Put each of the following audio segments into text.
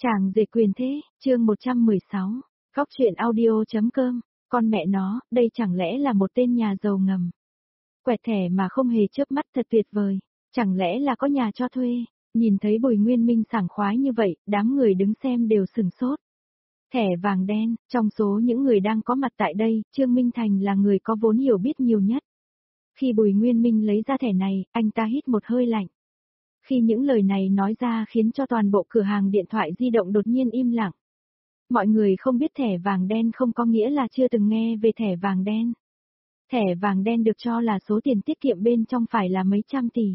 Chàng rể quyền thế, chương 116, Góc truyện audio.com, con mẹ nó, đây chẳng lẽ là một tên nhà giàu ngầm. Quẹt thẻ mà không hề chớp mắt thật tuyệt vời, chẳng lẽ là có nhà cho thuê, nhìn thấy Bùi Nguyên Minh sảng khoái như vậy, đám người đứng xem đều sừng sốt. Thẻ vàng đen, trong số những người đang có mặt tại đây, Trương Minh Thành là người có vốn hiểu biết nhiều nhất. Khi Bùi Nguyên Minh lấy ra thẻ này, anh ta hít một hơi lạnh. Khi những lời này nói ra khiến cho toàn bộ cửa hàng điện thoại di động đột nhiên im lặng. Mọi người không biết thẻ vàng đen không có nghĩa là chưa từng nghe về thẻ vàng đen. Thẻ vàng đen được cho là số tiền tiết kiệm bên trong phải là mấy trăm tỷ.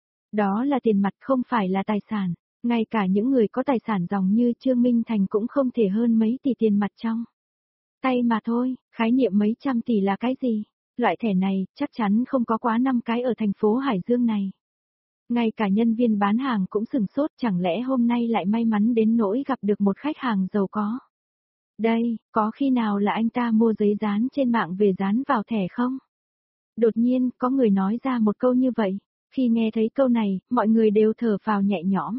Đó là tiền mặt không phải là tài sản, ngay cả những người có tài sản ròng như Trương Minh Thành cũng không thể hơn mấy tỷ tiền mặt trong tay mà thôi, khái niệm mấy trăm tỷ là cái gì? Loại thẻ này chắc chắn không có quá 5 cái ở thành phố Hải Dương này. Ngay cả nhân viên bán hàng cũng sửng sốt, chẳng lẽ hôm nay lại may mắn đến nỗi gặp được một khách hàng giàu có. Đây, có khi nào là anh ta mua giấy dán trên mạng về dán vào thẻ không? Đột nhiên, có người nói ra một câu như vậy. Khi nghe thấy câu này, mọi người đều thở phào nhẹ nhõm.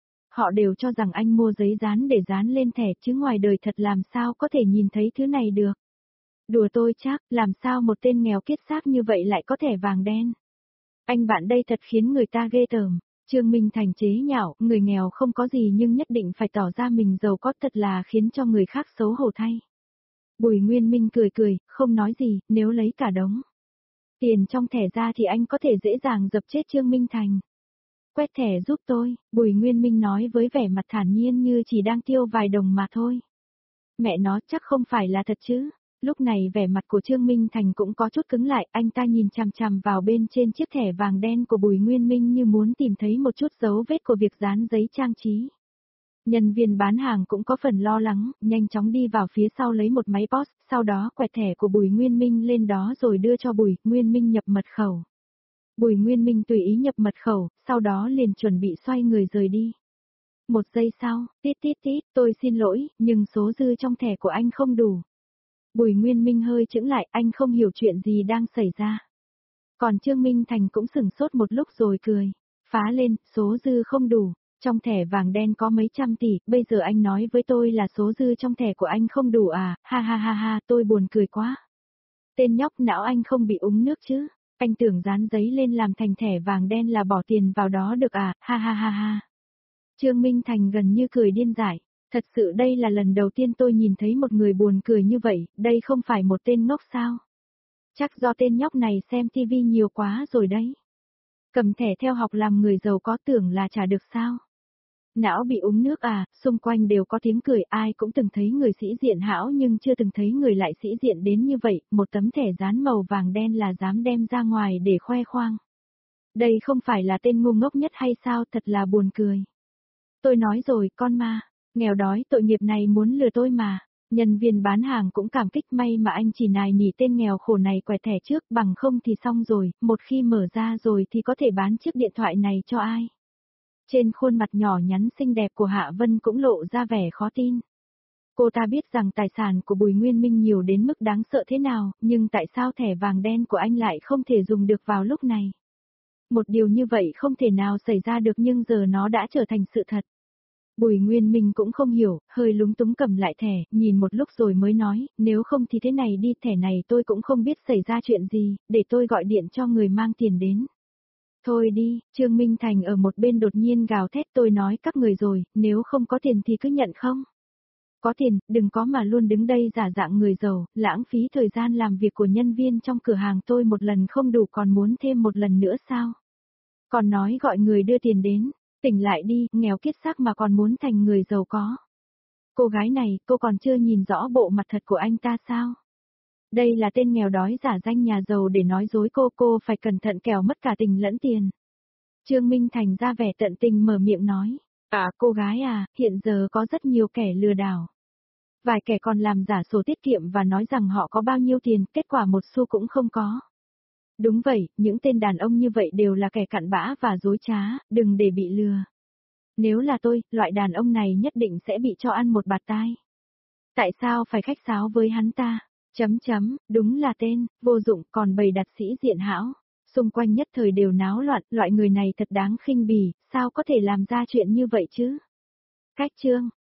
Họ đều cho rằng anh mua giấy dán để dán lên thẻ chứ ngoài đời thật làm sao có thể nhìn thấy thứ này được. Đùa tôi chắc, làm sao một tên nghèo kiết xác như vậy lại có thẻ vàng đen. Anh bạn đây thật khiến người ta ghê tởm. Trương Minh Thành chế nhạo, người nghèo không có gì nhưng nhất định phải tỏ ra mình giàu có, thật là khiến cho người khác xấu hổ thay. Bùi Nguyên Minh cười cười, không nói gì, nếu lấy cả đống tiền trong thẻ ra thì anh có thể dễ dàng dập chết Trương Minh Thành. Quét thẻ giúp tôi, Bùi Nguyên Minh nói với vẻ mặt thản nhiên như chỉ đang tiêu vài đồng mà thôi. Mẹ nó chắc không phải là thật chứ. Lúc này vẻ mặt của Trương Minh Thành cũng có chút cứng lại, anh ta nhìn chằm chằm vào bên trên chiếc thẻ vàng đen của Bùi Nguyên Minh như muốn tìm thấy một chút dấu vết của việc dán giấy trang trí. Nhân viên bán hàng cũng có phần lo lắng, nhanh chóng đi vào phía sau lấy một máy POS, sau đó quẹt thẻ của Bùi Nguyên Minh lên đó rồi đưa cho Bùi Nguyên Minh nhập mật khẩu. Bùi Nguyên Minh tùy ý nhập mật khẩu, sau đó liền chuẩn bị xoay người rời đi. Một giây sau, tít tít tít, tôi xin lỗi, nhưng số dư trong thẻ của anh không đủ. Bùi Nguyên Minh hơi chững lại, anh không hiểu chuyện gì đang xảy ra. Còn Trương Minh Thành cũng sửng sốt một lúc rồi cười. Phá lên, số dư không đủ, trong thẻ vàng đen có mấy trăm tỷ, bây giờ anh nói với tôi là số dư trong thẻ của anh không đủ à, ha ha ha ha, tôi buồn cười quá. Tên nhóc não anh không bị úng nước chứ, anh tưởng dán giấy lên làm thành thẻ vàng đen là bỏ tiền vào đó được à, ha ha ha ha. Trương Minh Thành gần như cười điên dại. Thật sự đây là lần đầu tiên tôi nhìn thấy một người buồn cười như vậy, đây không phải một tên ngốc sao? Chắc do tên nhóc này xem TV nhiều quá rồi đấy. Cầm thẻ theo học làm người giàu có tưởng là trả được sao? Não bị uống nước à, xung quanh đều có tiếng cười, ai cũng từng thấy người sĩ diện hão nhưng chưa từng thấy người lại sĩ diện đến như vậy, một tấm thẻ dán màu vàng đen là dám đem ra ngoài để khoe khoang. Đây không phải là tên ngu ngốc nhất hay sao, thật là buồn cười. Tôi nói rồi, con ma. Nghèo đói tội nghiệp này muốn lừa tôi mà. Nhân viên bán hàng cũng cảm kích, may mà anh chỉ nài nỉ tên nghèo khổ này quẹt thẻ trước, bằng không thì xong rồi, một khi mở ra rồi thì có thể bán chiếc điện thoại này cho ai. Trên khuôn mặt nhỏ nhắn xinh đẹp của Hạ Vân cũng lộ ra vẻ khó tin. Cô ta biết rằng tài sản của Bùi Nguyên Minh nhiều đến mức đáng sợ thế nào, nhưng tại sao thẻ vàng đen của anh lại không thể dùng được vào lúc này? Một điều như vậy không thể nào xảy ra được nhưng giờ nó đã trở thành sự thật. Bùi Nguyên Minh cũng không hiểu, hơi lúng túng cầm lại thẻ, nhìn một lúc rồi mới nói, nếu không thì thế này đi, thẻ này tôi cũng không biết xảy ra chuyện gì, để tôi gọi điện cho người mang tiền đến. Thôi đi, Trương Minh Thành ở một bên đột nhiên gào thét, tôi nói các người rồi, nếu không có tiền thì cứ nhận không? Có tiền, đừng có mà luôn đứng đây giả dạng người giàu, lãng phí thời gian làm việc của nhân viên trong cửa hàng tôi một lần không đủ còn muốn thêm một lần nữa sao? Còn nói gọi người đưa tiền đến. Tỉnh lại đi, nghèo kiết xác mà còn muốn thành người giàu có. Cô gái này, cô còn chưa nhìn rõ bộ mặt thật của anh ta sao? Đây là tên nghèo đói giả danh nhà giàu để nói dối cô phải cẩn thận kẻo mất cả tình lẫn tiền. Trương Minh Thành ra vẻ tận tình mở miệng nói. À cô gái à, hiện giờ có rất nhiều kẻ lừa đảo. Vài kẻ còn làm giả sổ tiết kiệm và nói rằng họ có bao nhiêu tiền, kết quả một xu cũng không có. Đúng vậy, những tên đàn ông như vậy đều là kẻ cặn bã và dối trá, đừng để bị lừa. Nếu là tôi, loại đàn ông này nhất định sẽ bị cho ăn một bạt tai. Tại sao phải khách sáo với hắn ta? Đúng là tên, vô dụng, còn bày đặt sĩ diện hão. Xung quanh nhất thời đều náo loạn, loại người này thật đáng khinh bỉ, sao có thể làm ra chuyện như vậy chứ? Cách chương.